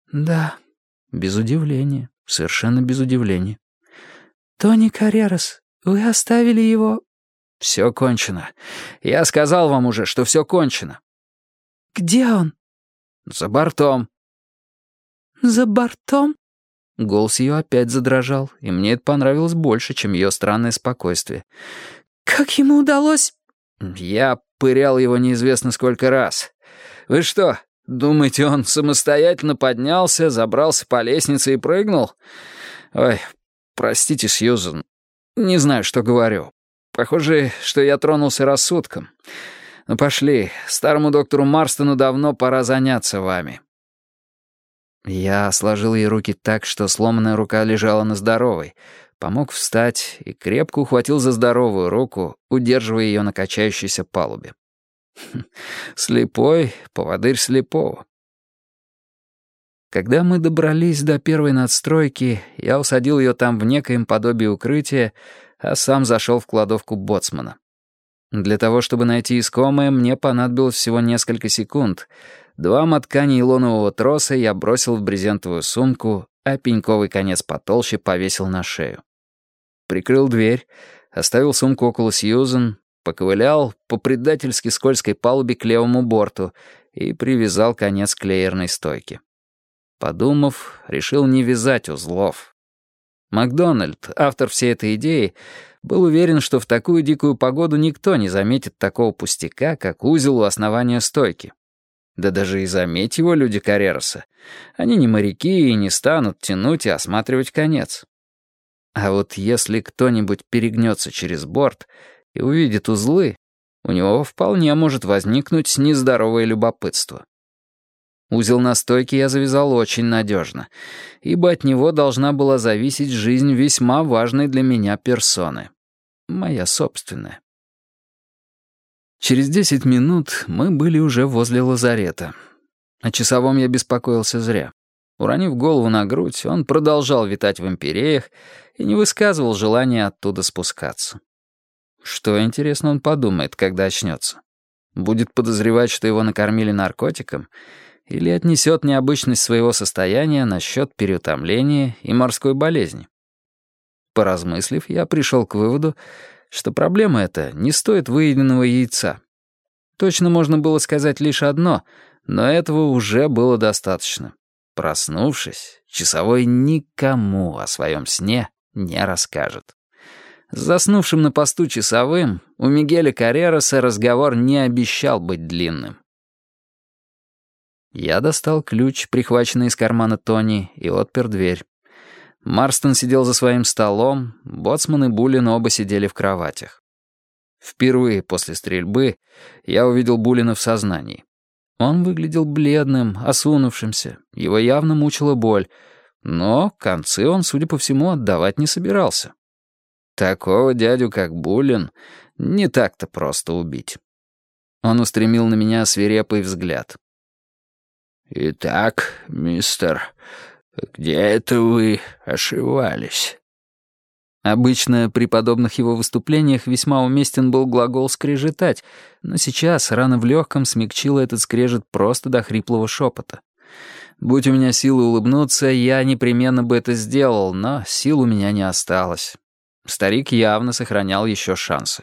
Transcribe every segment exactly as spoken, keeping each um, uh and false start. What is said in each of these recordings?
«Да». Без удивления, совершенно без удивления. «Тони Каррерас, вы оставили его...» «Все кончено. Я сказал вам уже, что все кончено». «Где он?» «За бортом». «За бортом?» Голос ее опять задрожал, и мне это понравилось больше, чем ее странное спокойствие. «Как ему удалось...» «Я пырял его неизвестно сколько раз. Вы что, думаете, он самостоятельно поднялся, забрался по лестнице и прыгнул? Ой, простите, Сьюзен, не знаю, что говорю. Похоже, что я тронулся рассудком. Ну пошли, старому доктору Марстону давно пора заняться вами». Я сложил ей руки так, что сломанная рука лежала на здоровой, помог встать и крепко ухватил за здоровую руку, удерживая ее на качающейся палубе. Слепой — поводырь слепого. Когда мы добрались до первой надстройки, я усадил ее там в некоем подобии укрытия, а сам зашел в кладовку боцмана. Для того, чтобы найти искомое, мне понадобилось всего несколько секунд. Два мотка нейлонового троса я бросил в брезентовую сумку, а пеньковый конец потолще повесил на шею. Прикрыл дверь, оставил сумку около Сьюзен, поковылял по предательски скользкой палубе к левому борту и привязал конец к леерной стойке. Подумав, решил не вязать узлов. Макдональд, автор всей этой идеи, был уверен, что в такую дикую погоду никто не заметит такого пустяка, как узел у основания стойки. Да даже и заметь его люди Каррероса. Они не моряки и не станут тянуть и осматривать конец. А вот если кто-нибудь перегнется через борт и увидит узлы, у него вполне может возникнуть нездоровое любопытство. Узел на стойке я завязал очень надежно, ибо от него должна была зависеть жизнь весьма важной для меня персоны. Моя собственная. Через десять минут мы были уже возле лазарета. О часовом я беспокоился зря. Уронив голову на грудь, он продолжал витать в империях и не высказывал желания оттуда спускаться. Что, интересно, он подумает, когда очнется? Будет подозревать, что его накормили наркотиком, или отнесет необычность своего состояния насчет переутомления и морской болезни? Поразмыслив, я пришел к выводу, что проблема эта не стоит выеденного яйца. Точно можно было сказать лишь одно, но этого уже было достаточно. Проснувшись, часовой никому о своем сне не расскажет. С заснувшим на посту часовым у Мигеля Каррероса разговор не обещал быть длинным. Я достал ключ, прихваченный из кармана Тони, и отпер дверь. Марстон сидел за своим столом, боцман и Буллин оба сидели в кроватях. Впервые после стрельбы я увидел Буллина в сознании. Он выглядел бледным, осунувшимся, его явно мучила боль, но концы он, судя по всему, отдавать не собирался. Такого дядю, как Буллин, не так-то просто убить. Он устремил на меня свирепый взгляд. «Итак, мистер, где это вы ошивались?» Обычно при подобных его выступлениях весьма уместен был глагол «скрежетать», но сейчас рана в легком смягчила этот скрежет просто до хриплого шепота. Будь у меня силы улыбнуться, я непременно бы это сделал, но сил у меня не осталось. Старик явно сохранял еще шансы.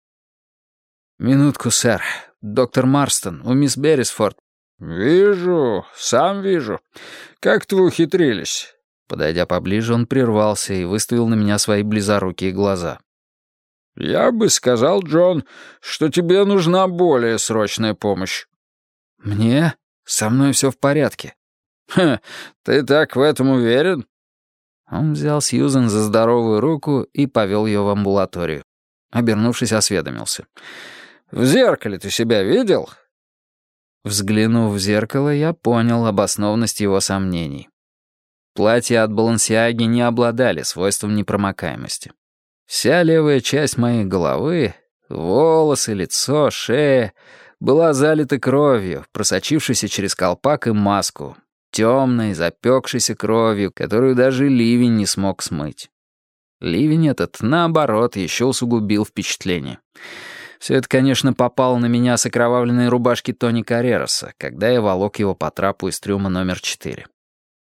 «Минутку, сэр. Доктор Марстон, у мисс Беррисфорд». «Вижу, сам вижу. Как-то вы ухитрились». Подойдя поближе, он прервался и выставил на меня свои близорукие глаза. «Я бы сказал, Джон, что тебе нужна более срочная помощь». «Мне? Со мной все в порядке». «Ха, ты так в этом уверен?» Он взял Сьюзен за здоровую руку и повел ее в амбулаторию. Обернувшись, осведомился. «В зеркале ты себя видел?» Взглянув в зеркало, я понял обоснованность его сомнений. Платья от Баленсиаги не обладали свойством непромокаемости. Вся левая часть моей головы, волосы, лицо, шея, была залита кровью, просочившейся через колпак и маску, темной, запекшейся кровью, которую даже ливень не смог смыть. Ливень этот, наоборот, еще усугубил впечатление. Все это, конечно, попало на меня с окровавленной рубашки Тони Каррероса, когда я волок его по трапу из трюма номер четыре.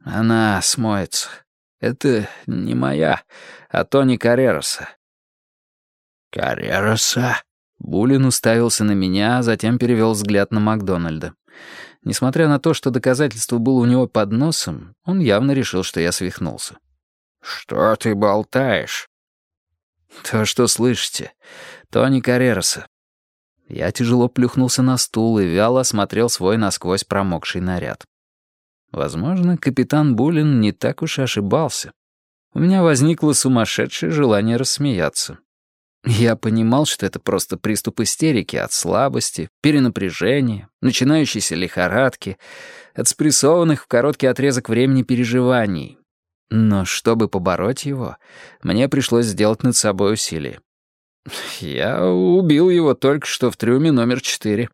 Она смоется. Это не моя, а Тони Каррероса». «Каррероса?» Булин уставился на меня, а затем перевел взгляд на Макдональда. Несмотря на то, что доказательство было у него под носом, он явно решил, что я свихнулся. «Что ты болтаешь?» «То, что слышите. Тони Каррероса». Я тяжело плюхнулся на стул и вяло осмотрел свой насквозь промокший наряд. Возможно, капитан Булин не так уж и ошибался. У меня возникло сумасшедшее желание рассмеяться. Я понимал, что это просто приступ истерики от слабости, перенапряжения, начинающейся лихорадки, от спрессованных в короткий отрезок времени переживаний. Но чтобы побороть его, мне пришлось сделать над собой усилие. Я убил его только что в трюме номер четыре.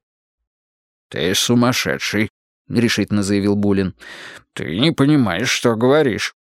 «Ты сумасшедший», — решительно заявил Булин. «Ты не понимаешь, что говоришь».